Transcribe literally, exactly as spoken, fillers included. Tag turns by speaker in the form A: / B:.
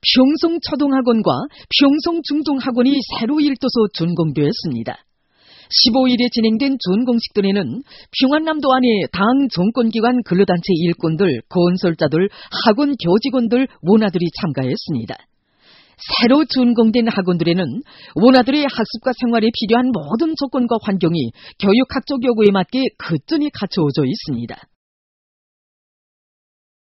A: 평성초등학원과 평성중등학원이 새로 일도소 준공되었습니다. 십오 일에 진행된 준공식전에는 평안남도 안에 당 정권기관 근로단체 일꾼들, 건설자들, 학원 교직원들, 원아들이 참가했습니다. 새로 준공된 학원들에는 원아들의 학습과 생활에 필요한 모든 조건과 환경이 교육학적 요구에 맞게 거뜬히 갖추어져 있습니다.